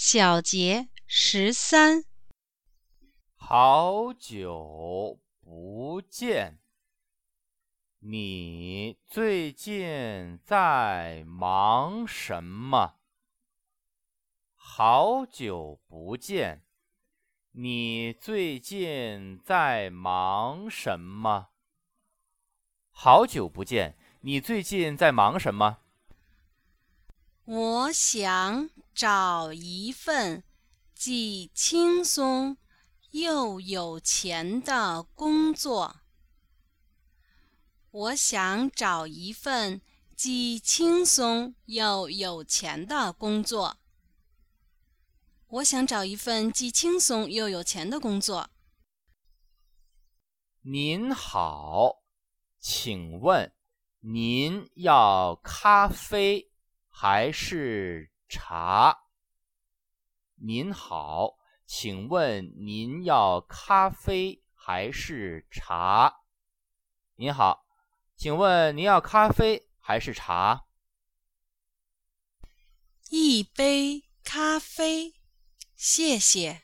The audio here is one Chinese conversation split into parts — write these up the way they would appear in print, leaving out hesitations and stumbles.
小节13。 好久不见，你最近在忙什么？好久不见，你最近在忙什么？好久不见，你最近在忙什么？ 我想找一份既轻松又有钱的工作。我想找一份既轻松又有钱的工作。我想找一份既轻松又有钱的工作。 您好，请问您要咖啡还是茶？您好，请问您要咖啡还是茶？您好，请问您要咖啡还是茶？ 一杯咖啡，谢谢。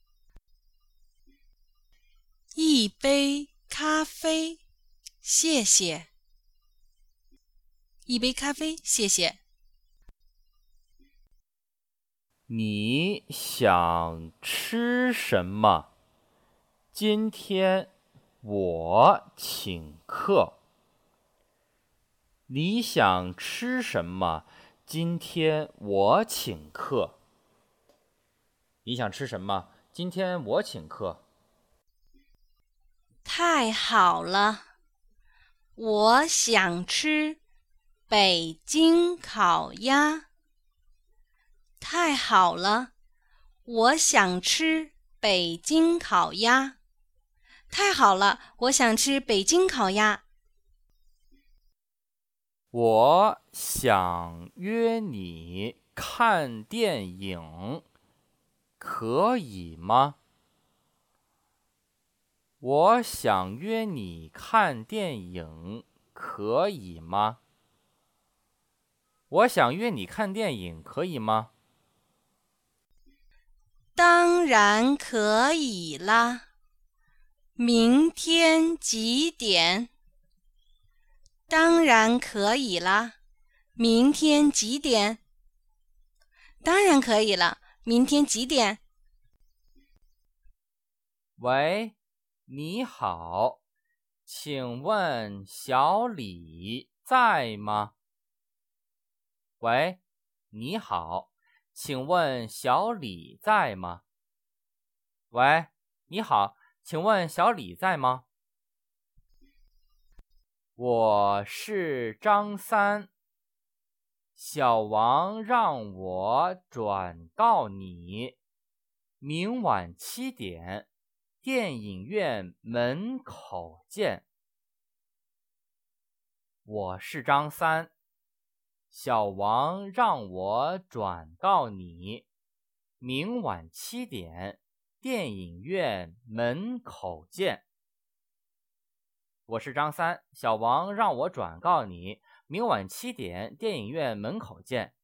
一杯咖啡，谢谢。一杯咖啡，谢谢。 你想吃什么？今天我请客。你想吃什么？今天我请客。你想吃什么？今天我请客。 太好了，我想吃北京烤鸭。太好了，我想吃北京烤鸭。太好了，我想吃北京烤鸭。 我想约你看电影，可以吗？我想约你看电影，可以吗？我想约你看电影，可以吗？ 当然可以啦。明天几点？当然可以啦。明天几点？当然可以了。明天几点？ 喂，你好，请问小李在吗？喂，你好，请问小李在吗？喂，你好，请问小李在吗？我是张三，小王让我转告你，明晚7点，电影院门口见。我是张三，小王让我转告你，明晚7点，电影院门口见。我是张三，小王让我转告你，明晚7点，电影院门口见。